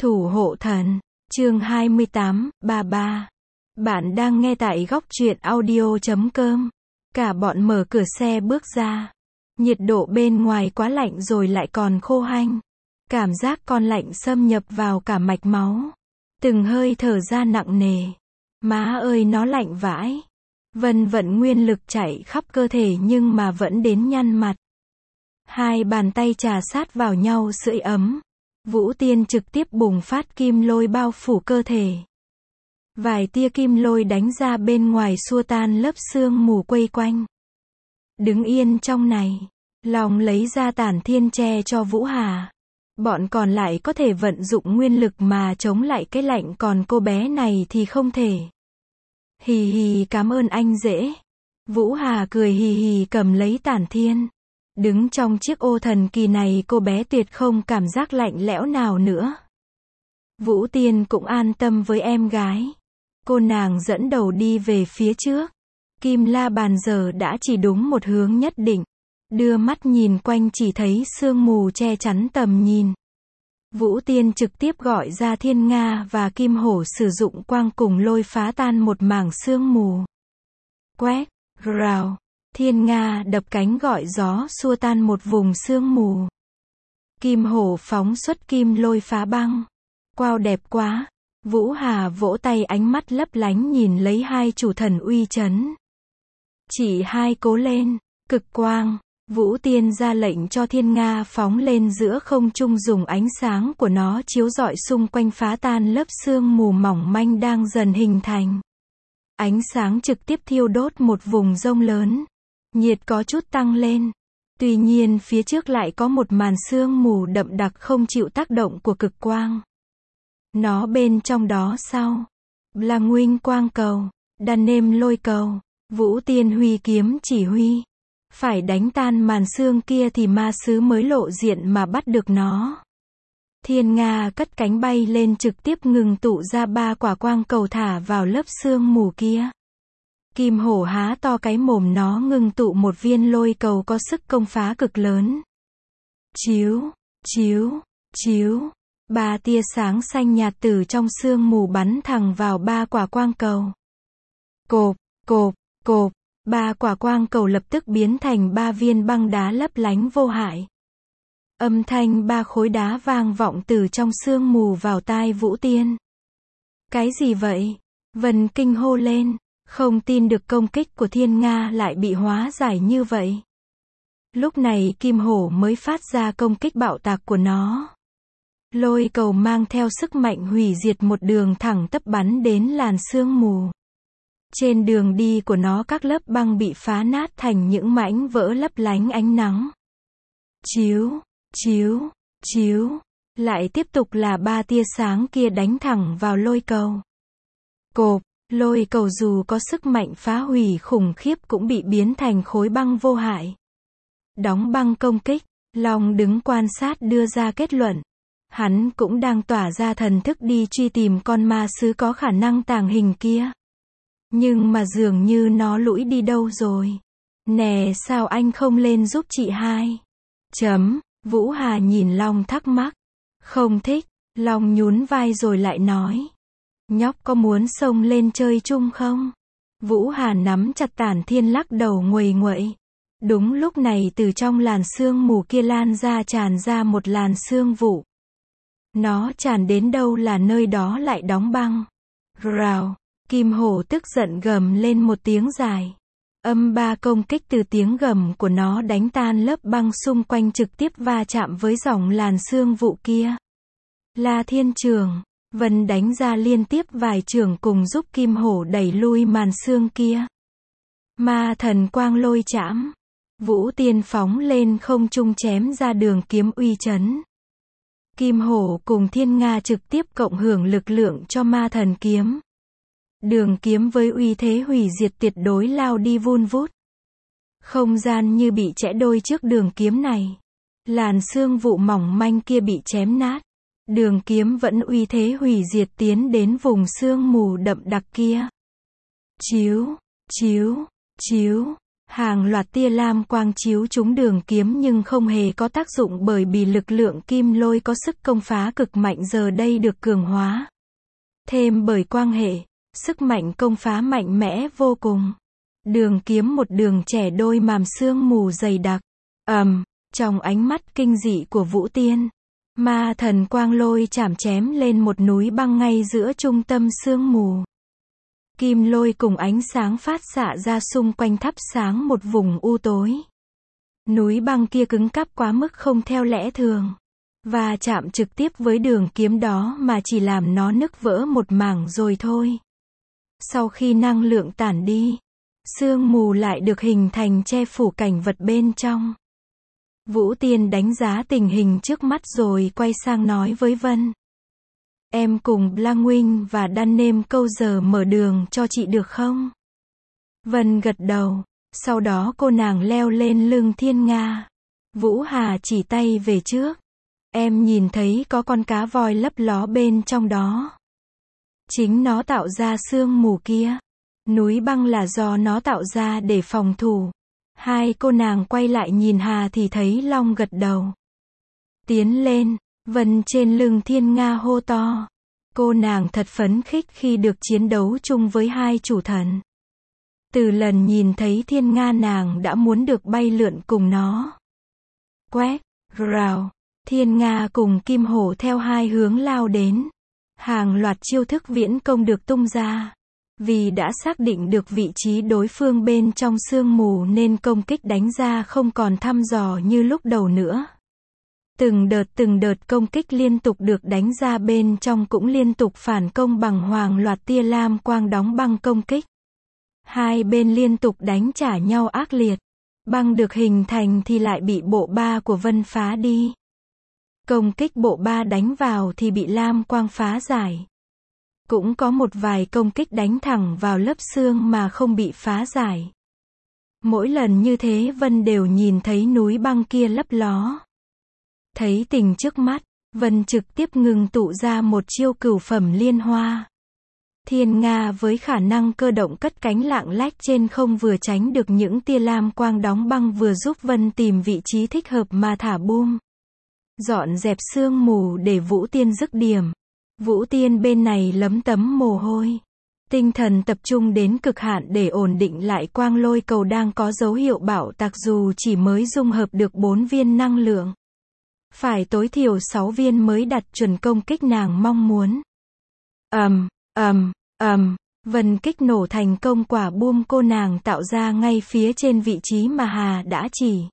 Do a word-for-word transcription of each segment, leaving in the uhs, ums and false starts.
Thủ hộ thần, chương hai mươi tám, ba ba. Bạn đang nghe tại góc truyện audio chấm com. Cả bọn mở cửa xe bước ra. Nhiệt độ bên ngoài quá lạnh rồi lại còn khô hanh. Cảm giác con lạnh xâm nhập vào cả mạch máu. Từng hơi thở ra nặng nề. Má ơi nó lạnh vãi. Vân vận nguyên lực chạy khắp cơ thể nhưng mà vẫn đến nhăn mặt. Hai bàn tay chà sát vào nhau sưởi ấm. Vũ Tiên trực tiếp bùng phát kim lôi bao phủ cơ thể. Vài tia kim lôi đánh ra bên ngoài xua tan lớp sương mù quây quanh. Đứng yên trong này, lòng lấy ra Tản Thiên che cho Vũ Hà. Bọn còn lại có thể vận dụng nguyên lực mà chống lại cái lạnh, còn cô bé này thì không thể. Hì hì, cảm ơn anh dễ. Vũ Hà cười hì hì cầm lấy Tản Thiên. Đứng trong chiếc ô thần kỳ này cô bé tuyệt không cảm giác lạnh lẽo nào nữa. Vũ Tiên cũng an tâm với em gái. Cô nàng dẫn đầu đi về phía trước. Kim La Bàn giờ đã chỉ đúng một hướng nhất định. Đưa mắt nhìn quanh chỉ thấy sương mù che chắn tầm nhìn. Vũ Tiên trực tiếp gọi ra Thiên Nga và Kim Hổ sử dụng quang cùng lôi phá tan một mảng sương mù. Quét, rào. Thiên Nga đập cánh gọi gió xua tan một vùng sương mù. Kim Hổ phóng xuất kim lôi phá băng. Wow, đẹp quá. Vũ Hà vỗ tay, ánh mắt lấp lánh nhìn lấy hai chủ thần uy chấn. Chỉ hai cố lên. Cực quang. Vũ Tiên ra lệnh cho Thiên Nga phóng lên giữa không trung, dùng ánh sáng của nó chiếu rọi xung quanh phá tan lớp sương mù mỏng manh đang dần hình thành. Ánh sáng trực tiếp thiêu đốt một vùng rông lớn. Nhiệt có chút tăng lên. Tuy nhiên phía trước lại có một màn sương mù đậm đặc không chịu tác động của cực quang. Nó bên trong đó sau là Nguinh Quang Cầu, đàn nêm lôi cầu. Vũ Tiên huy kiếm chỉ huy. Phải đánh tan màn sương kia thì ma sứ mới lộ diện mà bắt được nó. Thiên Nga cất cánh bay lên trực tiếp ngừng tụ ra ba quả quang cầu thả vào lớp sương mù kia. Kim Hổ há to cái mồm, nó ngưng tụ một viên lôi cầu có sức công phá cực lớn. Chiếu, chiếu, chiếu. Ba tia sáng xanh nhạt từ trong sương mù bắn thẳng vào ba quả quang cầu. Cộp, cộp, cộp. Ba quả quang cầu lập tức biến thành ba viên băng đá lấp lánh vô hại. Âm thanh ba khối đá vang vọng từ trong sương mù vào tai Vũ Tiên. Cái gì vậy? Vân kinh hô lên. Không tin được công kích của Thiên Nga lại bị hóa giải như vậy. Lúc này Kim Hổ mới phát ra công kích bạo tạc của nó. Lôi cầu mang theo sức mạnh hủy diệt một đường thẳng tắp bắn đến làn sương mù. Trên đường đi của nó các lớp băng bị phá nát thành những mảnh vỡ lấp lánh ánh nắng. Chiếu, chiếu, chiếu. Lại tiếp tục là ba tia sáng kia đánh thẳng vào lôi cầu. Cộp. Lôi cầu dù có sức mạnh phá hủy khủng khiếp cũng bị biến thành khối băng vô hại. Đóng băng công kích. Long đứng quan sát đưa ra kết luận. Hắn cũng đang tỏa ra thần thức đi truy tìm con ma sứ có khả năng tàng hình kia. Nhưng mà dường như nó lủi đi đâu rồi. Nè, sao anh không lên giúp chị hai? Chấm. Vũ Hà nhìn Long thắc mắc. Không thích. Long nhún vai rồi lại nói. Nhóc có muốn xông lên chơi chung không? Vũ Hà nắm chặt Tản Thiên lắc đầu nguầy nguậy. Đúng lúc này từ trong làn sương mù kia lan ra tràn ra một làn sương vụ. Nó tràn đến đâu là nơi đó lại đóng băng. Rào. Kim Hổ tức giận gầm lên một tiếng dài. Âm ba công kích từ tiếng gầm của nó đánh tan lớp băng xung quanh, trực tiếp va chạm với dòng làn sương vụ kia. La Thiên Trường. Vân đánh ra liên tiếp vài trường cùng giúp Kim Hổ đẩy lui màn sương kia. Ma thần quang lôi chạm. Vũ Tiên phóng lên không trung chém ra đường kiếm uy chấn. Kim Hổ cùng Thiên Nga trực tiếp cộng hưởng lực lượng cho ma thần kiếm. Đường kiếm với uy thế hủy diệt tuyệt đối lao đi vun vút. Không gian như bị chẽ đôi trước đường kiếm này. Làn sương vụ mỏng manh kia bị chém nát. Đường kiếm vẫn uy thế hủy diệt tiến đến vùng sương mù đậm đặc kia. Chiếu, chiếu, chiếu. Hàng loạt tia lam quang chiếu trúng đường kiếm nhưng không hề có tác dụng bởi vì lực lượng kim lôi có sức công phá cực mạnh giờ đây được cường hóa thêm bởi quang hệ, sức mạnh công phá mạnh mẽ vô cùng. Đường kiếm một đường trẻ đôi màm sương mù dày đặc. ầm, um, trong ánh mắt kinh dị của Vũ Tiên, ma thần quang lôi chảm chém lên một núi băng ngay giữa trung tâm sương mù. Kim lôi cùng ánh sáng phát xạ ra xung quanh thắp sáng một vùng u tối. Núi băng kia cứng cáp quá mức không theo lẽ thường, và chạm trực tiếp với đường kiếm đó mà chỉ làm nó nứt vỡ một mảng rồi thôi. Sau khi năng lượng tản đi, sương mù lại được hình thành che phủ cảnh vật bên trong. Vũ Tiên đánh giá tình hình trước mắt rồi quay sang nói với Vân. Em cùng Blanc Wing và Đan Nêm câu giờ mở đường cho chị được không? Vân gật đầu, sau đó cô nàng leo lên lưng Thiên Nga. Vũ Hà chỉ tay về trước. Em nhìn thấy có con cá voi lấp ló bên trong đó. Chính nó tạo ra sương mù kia. Núi băng là do nó tạo ra để phòng thủ. Hai cô nàng quay lại nhìn Hà thì thấy Long gật đầu. Tiến lên, Vân trên lưng Thiên Nga hô to. Cô nàng thật phấn khích khi được chiến đấu chung với hai chủ thần. Từ lần nhìn thấy Thiên Nga nàng đã muốn được bay lượn cùng nó. Quét, rào, Thiên Nga cùng Kim Hổ theo hai hướng lao đến. Hàng loạt chiêu thức viễn công được tung ra. Vì đã xác định được vị trí đối phương bên trong sương mù nên công kích đánh ra không còn thăm dò như lúc đầu nữa. Từng đợt từng đợt công kích liên tục được đánh ra bên trong cũng liên tục phản công bằng hàng loạt tia lam quang đóng băng công kích. Hai bên liên tục đánh trả nhau ác liệt. Băng được hình thành thì lại bị bộ ba của Vân phá đi. Công kích bộ ba đánh vào thì bị lam quang phá giải. Cũng có một vài công kích đánh thẳng vào lớp xương mà không bị phá giải. Mỗi lần như thế Vân đều nhìn thấy núi băng kia lấp ló. Thấy tình trước mắt, Vân trực tiếp ngừng tụ ra một chiêu cửu phẩm liên hoa. Thiên Nga với khả năng cơ động cất cánh lạng lách trên không vừa tránh được những tia lam quang đóng băng vừa giúp Vân tìm vị trí thích hợp mà thả boom. Dọn dẹp sương mù để Vũ Tiên dứt điểm. Vũ Tiên bên này lấm tấm mồ hôi. Tinh thần tập trung đến cực hạn để ổn định lại quang lôi cầu đang có dấu hiệu bạo tạc dù chỉ mới dung hợp được bốn viên năng lượng. Phải tối thiểu sáu viên mới đặt chuẩn công kích nàng mong muốn. ầm, ầm, ầm, Vân kích nổ thành công quả boom cô nàng tạo ra ngay phía trên vị trí mà Hà đã chỉ.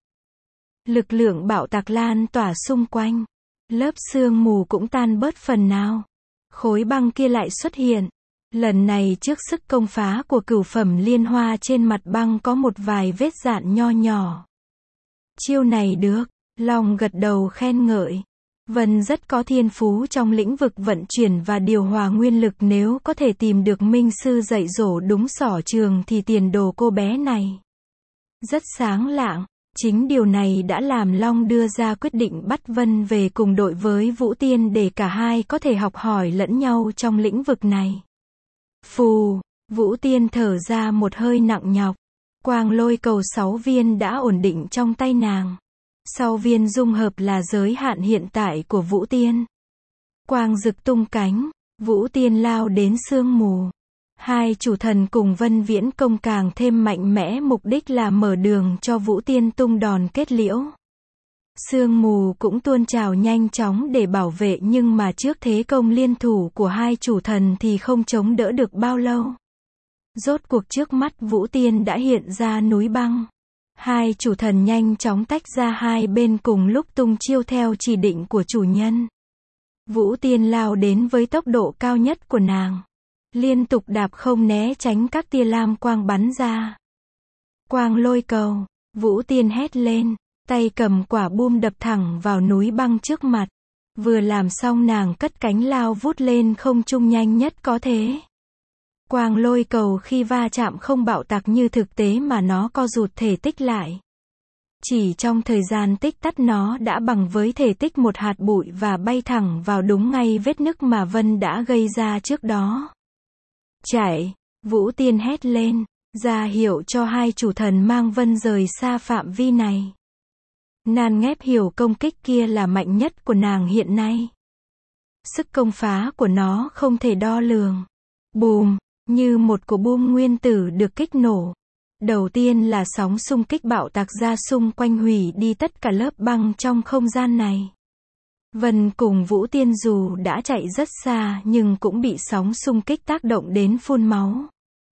Lực lượng bạo tạc lan tỏa xung quanh. Lớp sương mù cũng tan bớt phần nào. Khối băng kia lại xuất hiện. Lần này trước sức công phá của cửu phẩm liên hoa trên mặt băng có một vài vết dạn nho nhỏ. Chiêu này được. Long gật đầu khen ngợi. Vân rất có thiên phú trong lĩnh vực vận chuyển và điều hòa nguyên lực, nếu có thể tìm được minh sư dạy dỗ đúng sở trường thì tiền đồ cô bé này rất sáng lạng. Chính điều này đã làm Long đưa ra quyết định bắt Vân về cùng đội với Vũ Tiên để cả hai có thể học hỏi lẫn nhau trong lĩnh vực này. Phù, Vũ Tiên thở ra một hơi nặng nhọc. Quang lôi cầu sáu viên đã ổn định trong tay nàng. Sau viên dung hợp là giới hạn hiện tại của Vũ Tiên. Quang rực tung cánh, Vũ Tiên lao đến sương mù. Hai chủ thần cùng Vân viễn công càng thêm mạnh mẽ, mục đích là mở đường cho Vũ Tiên tung đòn kết liễu. Sương mù cũng tuôn trào nhanh chóng để bảo vệ, nhưng mà trước thế công liên thủ của hai chủ thần thì không chống đỡ được bao lâu. Rốt cuộc trước mắt Vũ Tiên đã hiện ra núi băng. Hai chủ thần nhanh chóng tách ra hai bên cùng lúc tung chiêu theo chỉ định của chủ nhân. Vũ Tiên lao đến với tốc độ cao nhất của nàng. Liên tục đạp không né tránh các tia lam quang bắn ra. Quang lôi cầu, Vũ Tiên hét lên, tay cầm quả boom đập thẳng vào núi băng trước mặt. Vừa làm xong nàng cất cánh lao vút lên không trung nhanh nhất có thể. Quang lôi cầu khi va chạm không bạo tạc như thực tế mà nó co rụt thể tích lại. Chỉ trong thời gian tích tắc nó đã bằng với thể tích một hạt bụi và bay thẳng vào đúng ngay vết nứt mà Vân đã gây ra trước đó. Chạy, Vũ Tiên hét lên, ra hiệu cho hai chủ thần mang vân rời xa phạm vi này. Nan Ngép hiểu công kích kia là mạnh nhất của nàng hiện nay. Sức công phá của nó không thể đo lường. Bùm, như một quả bom nguyên tử được kích nổ. Đầu tiên là sóng xung kích bạo tạc ra xung quanh hủy đi tất cả lớp băng trong không gian này. Vân cùng Vũ Tiên dù đã chạy rất xa nhưng cũng bị sóng xung kích tác động đến phun máu.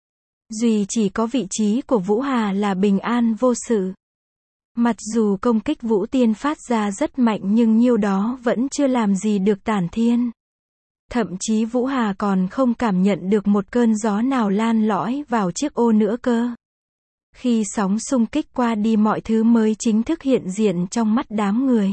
Duy chỉ có vị trí của Vũ Hà là bình an vô sự. Mặc dù công kích Vũ Tiên phát ra rất mạnh nhưng nhiêu đó vẫn chưa làm gì được Tản Thiên. Thậm chí Vũ Hà còn không cảm nhận được một cơn gió nào lan lõi vào chiếc ô nữa cơ. Khi sóng xung kích qua đi mọi thứ mới chính thức hiện diện trong mắt đám người.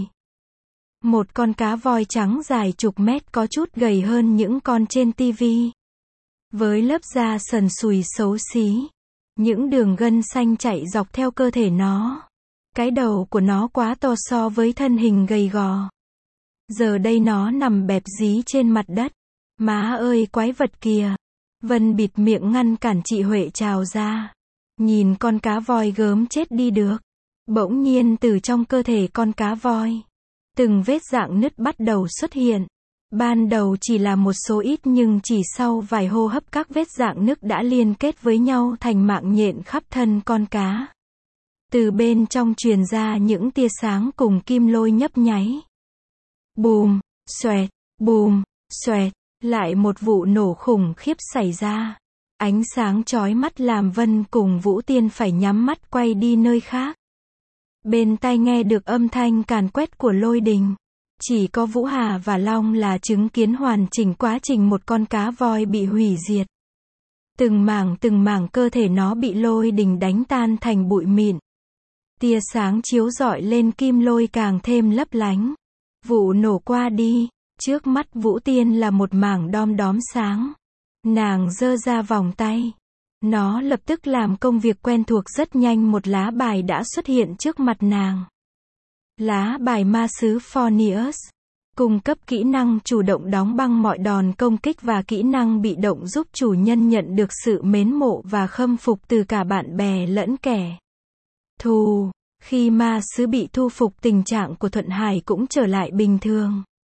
Một con cá voi trắng dài chục mét có chút gầy hơn những con trên tivi. Với lớp da sần sùi xấu xí. Những đường gân xanh chạy dọc theo cơ thể nó. Cái đầu của nó quá to so với thân hình gầy gò. Giờ đây nó nằm bẹp dí trên mặt đất. Má ơi quái vật kìa. Vân bịt miệng ngăn cản chị Huệ trào ra. Nhìn con cá voi gớm chết đi được. Bỗng nhiên từ trong cơ thể con cá voi. Từng vết rạn nứt bắt đầu xuất hiện. Ban đầu chỉ là một số ít nhưng chỉ sau vài hô hấp các vết rạn nứt đã liên kết với nhau thành mạng nhện khắp thân con cá. Từ bên trong truyền ra những tia sáng cùng kim lôi nhấp nháy. Bùm, xoẹt, bùm, xoẹt, lại một vụ nổ khủng khiếp xảy ra. Ánh sáng chói mắt làm Vân cùng Vũ Tiên phải nhắm mắt quay đi nơi khác. Bên tai nghe được âm thanh càn quét của lôi đình. Chỉ có Vũ Hà và Long là chứng kiến hoàn chỉnh quá trình một con cá voi bị hủy diệt. Từng mảng từng mảng cơ thể nó bị lôi đình đánh tan thành bụi mịn. Tia sáng chiếu rọi lên kim lôi càng thêm lấp lánh. Vụ nổ qua đi, trước mắt Vũ Tiên là một mảng đom đóm sáng. Nàng giơ ra vòng tay. Nó lập tức làm công việc quen thuộc rất nhanh, một lá bài đã xuất hiện trước mặt nàng. Lá bài ma sứ Phornius. Cung cấp kỹ năng chủ động đóng băng mọi đòn công kích và kỹ năng bị động giúp chủ nhân nhận được sự mến mộ và khâm phục từ cả bạn bè lẫn kẻ thù. Khi ma sứ bị thu phục tình trạng của Thuận Hải cũng trở lại bình thường.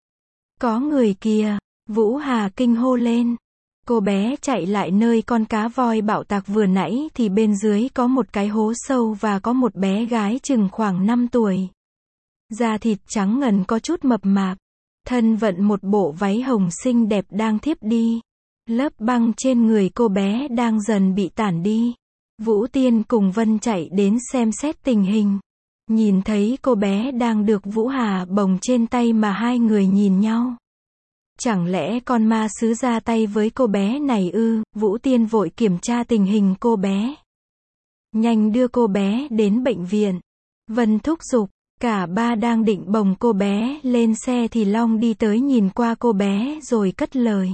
Có người kìa, Vũ Hà kinh hô lên. Cô bé chạy lại nơi con cá voi bạo tạc vừa nãy thì bên dưới có một cái hố sâu và có một bé gái chừng khoảng năm tuổi. Da thịt trắng ngần có chút mập mạp. Thân vận một bộ váy hồng xinh đẹp đang thiếp đi. Lớp băng trên người cô bé đang dần bị tản đi. Vũ Tiên cùng Vân chạy đến xem xét tình hình. Nhìn thấy cô bé đang được Vũ Hà bồng trên tay mà hai người nhìn nhau. Chẳng lẽ con ma sứ ra tay với cô bé này ư? Vũ Tiên vội kiểm tra tình hình cô bé. Nhanh đưa cô bé đến bệnh viện. Vân thúc giục. Cả ba đang định bồng cô bé lên xe thì Long đi tới nhìn qua cô bé rồi cất lời.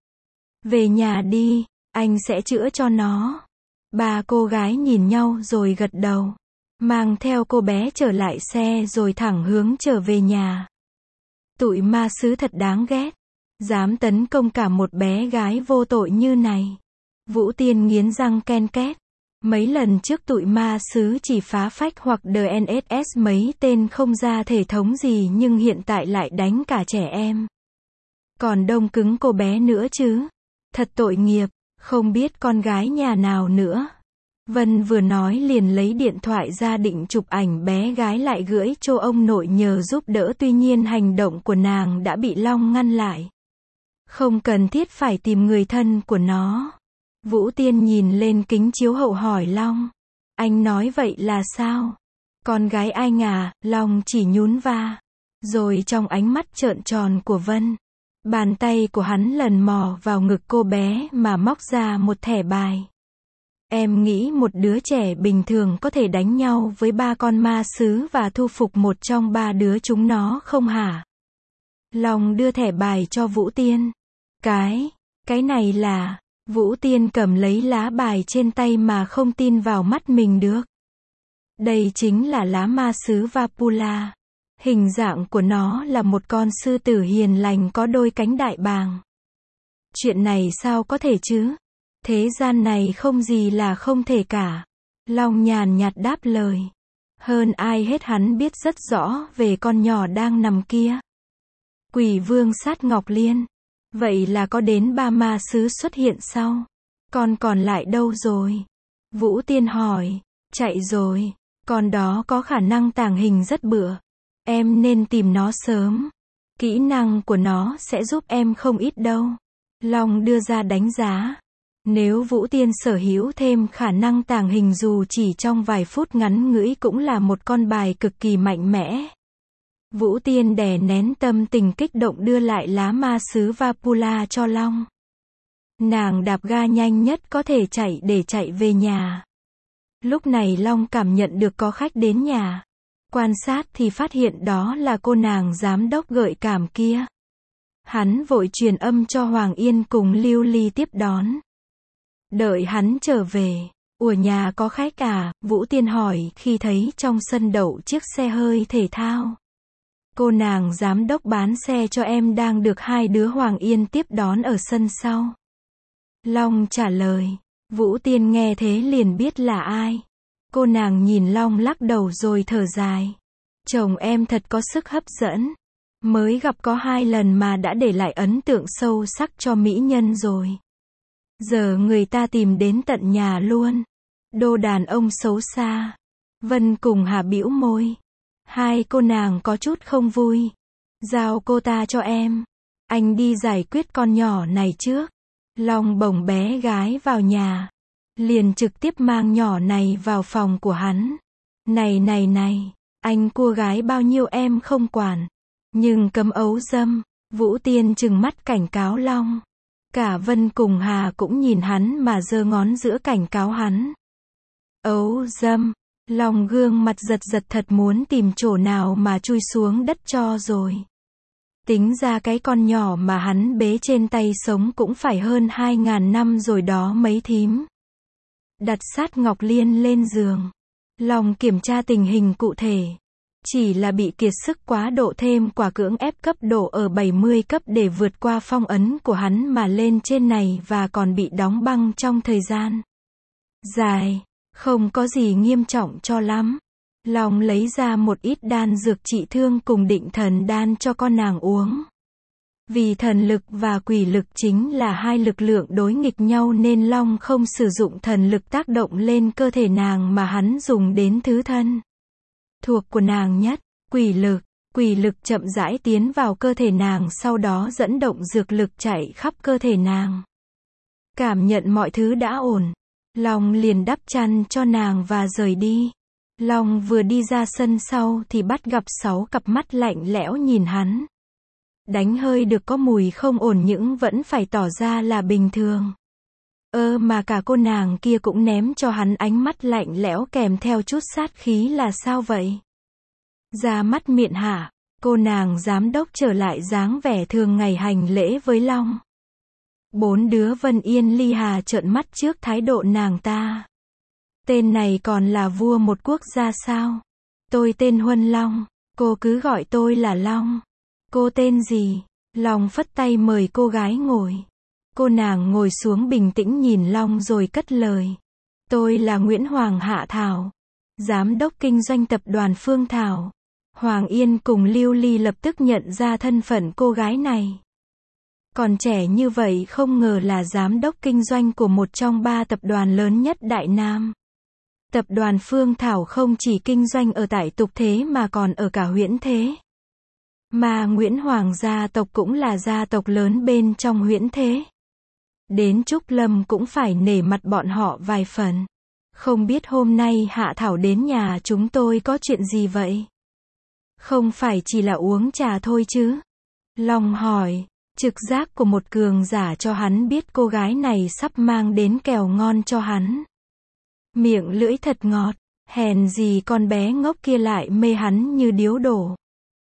Về nhà đi, anh sẽ chữa cho nó. Ba cô gái nhìn nhau rồi gật đầu. Mang theo cô bé trở lại xe rồi thẳng hướng trở về nhà. Tụi ma sứ thật đáng ghét. Dám tấn công cả một bé gái vô tội như này. Vũ Tiên nghiến răng ken két. Mấy lần trước tụi ma sứ chỉ phá phách hoặc đê en ét mấy tên không ra thể thống gì nhưng hiện tại lại đánh cả trẻ em. Còn đông cứng cô bé nữa chứ. Thật tội nghiệp, không biết con gái nhà nào nữa. Vân vừa nói liền lấy điện thoại ra định chụp ảnh bé gái lại gửi cho ông nội nhờ giúp đỡ, tuy nhiên hành động của nàng đã bị Long ngăn lại. Không cần thiết phải tìm người thân của nó. Vũ Tiên nhìn lên kính chiếu hậu hỏi Long. Anh nói vậy là sao? Con gái anh à? Long chỉ nhún va. Rồi trong ánh mắt trợn tròn của Vân, bàn tay của hắn lần mò vào ngực cô bé mà móc ra một thẻ bài. Em nghĩ một đứa trẻ bình thường có thể đánh nhau với ba con ma sứ và thu phục một trong ba đứa chúng nó không hả? Long đưa thẻ bài cho Vũ Tiên. Cái, cái này là... Vũ Tiên cầm lấy lá bài trên tay mà không tin vào mắt mình được. Đây chính là lá ma sứ Vapula. Hình dạng của nó là một con sư tử hiền lành có đôi cánh đại bàng. Chuyện này sao có thể chứ? Thế gian này không gì là không thể cả. Long nhàn nhạt đáp lời. Hơn ai hết hắn biết rất rõ về con nhỏ đang nằm kia. Quỷ vương sát Ngọc Liên. Vậy là có đến ba ma sứ xuất hiện sau. Con còn lại đâu rồi? Vũ Tiên hỏi. Chạy rồi. Con đó có khả năng tàng hình rất bựa. Em nên tìm nó sớm. Kỹ năng của nó sẽ giúp em không ít đâu. Long đưa ra đánh giá. Nếu Vũ Tiên sở hữu thêm khả năng tàng hình dù chỉ trong vài phút ngắn ngủi cũng là một con bài cực kỳ mạnh mẽ. Vũ Tiên đè nén tâm tình kích động đưa lại lá ma sứ Vapula cho Long. Nàng đạp ga nhanh nhất có thể chạy để chạy về nhà. Lúc này Long cảm nhận được có khách đến nhà. Quan sát thì phát hiện đó là cô nàng giám đốc gợi cảm kia. Hắn vội truyền âm cho Hoàng Yên cùng Lưu Ly tiếp đón. Đợi hắn trở về. Ủa nhà có khách à? Vũ Tiên hỏi khi thấy trong sân đậu chiếc xe hơi thể thao. Cô nàng giám đốc bán xe cho em đang được hai đứa Hoàng Yên tiếp đón ở sân sau. Long trả lời. Vũ Tiên nghe thế liền biết là ai. Cô nàng nhìn Long lắc đầu rồi thở dài. Chồng em thật có sức hấp dẫn. Mới gặp có hai lần mà đã để lại ấn tượng sâu sắc cho mỹ nhân rồi. Giờ người ta tìm đến tận nhà luôn. Đồ đàn ông xấu xa. Vân cùng Hà bĩu môi. Hai cô nàng có chút không vui. Giao cô ta cho em. Anh đi giải quyết con nhỏ này trước. Long bồng bé gái vào nhà. Liền trực tiếp mang nhỏ này vào phòng của hắn. Này này này, anh cua gái bao nhiêu em không quản. Nhưng cấm ấu dâm. Vũ Tiên trừng mắt cảnh cáo Long. Cả Vân cùng Hà cũng nhìn hắn mà giơ ngón giữa cảnh cáo hắn. Ấu dâm. Long gương mặt giật giật thật muốn tìm chỗ nào mà chui xuống đất cho rồi. Tính ra cái con nhỏ mà hắn bế trên tay sống cũng phải hơn hai ngàn năm rồi đó mấy thím. Đặt sát Ngọc Liên lên giường. Long kiểm tra tình hình cụ thể. Chỉ là bị kiệt sức quá độ thêm quả cưỡng ép cấp độ ở bảy mươi cấp để vượt qua phong ấn của hắn mà lên trên này và còn bị đóng băng trong thời gian dài. Không có gì nghiêm trọng cho lắm. Long lấy ra một ít đan dược trị thương cùng định thần đan cho con nàng uống. Vì thần lực và quỷ lực chính là hai lực lượng đối nghịch nhau nên Long không sử dụng thần lực tác động lên cơ thể nàng mà hắn dùng đến thứ thân thuộc của nàng nhất, quỷ lực. Quỷ lực chậm rãi tiến vào cơ thể nàng sau đó dẫn động dược lực chạy khắp cơ thể nàng. Cảm nhận mọi thứ đã ổn. Long liền đắp chăn cho nàng và rời đi. Long vừa đi ra sân sau thì bắt gặp sáu cặp mắt lạnh lẽo nhìn hắn. Đánh hơi được có mùi không ổn nhưng vẫn phải tỏ ra là bình thường. Ơ mà cả cô nàng kia cũng ném cho hắn ánh mắt lạnh lẽo kèm theo chút sát khí là sao vậy? Ra mắt miệng hả? Cô nàng giám đốc trở lại dáng vẻ thường ngày hành lễ với Long. Bốn đứa Vân Yên Ly Hà trợn mắt trước thái độ nàng ta. Tên này còn là vua một quốc gia sao? Tôi tên Huân Long. Cô cứ gọi tôi là Long. Cô tên gì? Long phất tay mời cô gái ngồi. Cô nàng ngồi xuống bình tĩnh nhìn Long rồi cất lời. Tôi là Nguyễn Hoàng Hạ Thảo. Giám đốc kinh doanh tập đoàn Phương Thảo. Hoàng Yên cùng Lưu Ly lập tức nhận ra thân phận cô gái này. Còn trẻ như vậy không ngờ là giám đốc kinh doanh của một trong ba tập đoàn lớn nhất Đại Nam. Tập đoàn Phương Thảo không chỉ kinh doanh ở tại tục thế mà còn ở cả huyễn thế. Mà Nguyễn Hoàng gia tộc cũng là gia tộc lớn bên trong huyễn thế. Đến Trúc Lâm cũng phải nể mặt bọn họ vài phần. Không biết hôm nay Hạ Thảo đến nhà chúng tôi có chuyện gì vậy? Không phải chỉ là uống trà thôi chứ? Long hỏi. Trực giác của một cường giả cho hắn biết cô gái này sắp mang đến kèo ngon cho hắn. Miệng lưỡi thật ngọt, hèn gì con bé ngốc kia lại mê hắn như điếu đổ.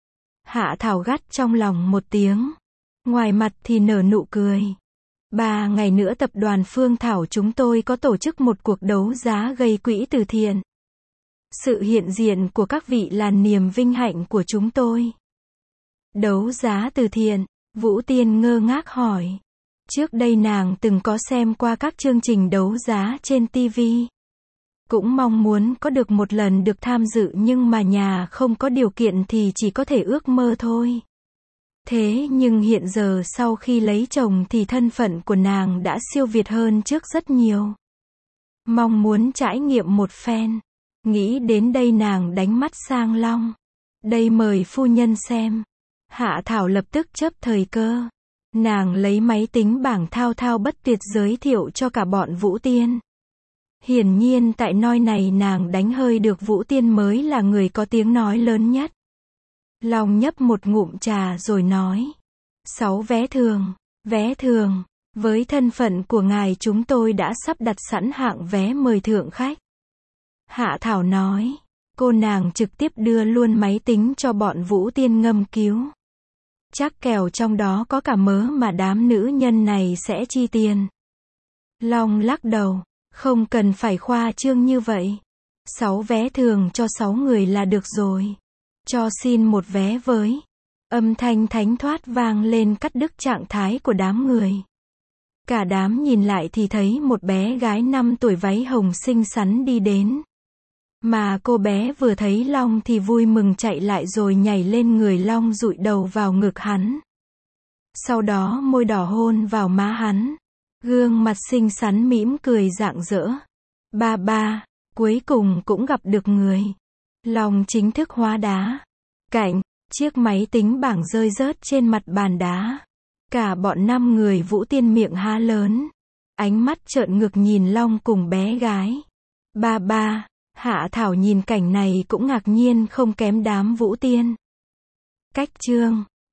Hạ Thảo gắt trong lòng một tiếng. Ngoài mặt thì nở nụ cười. Ba ngày nữa tập đoàn Phương Thảo chúng tôi có tổ chức một cuộc đấu giá gây quỹ từ thiện. Sự hiện diện của các vị là niềm vinh hạnh của chúng tôi. Đấu giá từ thiện? Vũ Tiên ngơ ngác hỏi. Trước đây nàng từng có xem qua các chương trình đấu giá trên ti vi. Cũng mong muốn có được một lần được tham dự nhưng mà nhà không có điều kiện thì chỉ có thể ước mơ thôi. Thế nhưng hiện giờ sau khi lấy chồng thì thân phận của nàng đã siêu việt hơn trước rất nhiều. Mong muốn trải nghiệm một phen. Nghĩ đến đây nàng đánh mắt sang Long. Đây mời phu nhân xem. Hạ Thảo lập tức chấp thời cơ. Nàng lấy máy tính bảng thao thao bất tuyệt giới thiệu cho cả bọn Vũ Tiên. Hiển nhiên tại nơi này nàng đánh hơi được Vũ Tiên mới là người có tiếng nói lớn nhất. Long nhấp một ngụm trà rồi nói. Sáu vé thường, vé thường. Với thân phận của ngài chúng tôi đã sắp đặt sẵn hạng vé mời thượng khách. Hạ Thảo nói. Cô nàng trực tiếp đưa luôn máy tính cho bọn Vũ Tiên ngâm cứu. Chắc kèo trong đó có cả mớ mà đám nữ nhân này sẽ chi tiền. Long lắc đầu. Không cần phải khoa trương như vậy. Sáu vé thường cho sáu người là được rồi. Cho xin một vé với. Âm thanh thánh thoát vang lên cắt đứt trạng thái của đám người. Cả đám nhìn lại thì thấy một bé gái năm tuổi váy hồng xinh xắn đi đến. Mà cô bé vừa thấy Long thì vui mừng chạy lại rồi nhảy lên người Long dụi đầu vào ngực hắn. Sau đó môi đỏ hôn vào má hắn. Gương mặt xinh xắn mỉm cười rạng rỡ. Ba ba, cuối cùng cũng gặp được người. Long chính thức hóa đá. Cạnh, chiếc máy tính bảng rơi rớt trên mặt bàn đá. Cả bọn năm người Vũ Tiên miệng há lớn. Ánh mắt trợn ngược nhìn Long cùng bé gái. Ba ba, Hạ Thảo nhìn cảnh này cũng ngạc nhiên không kém đám Vũ Tiên. Cách chương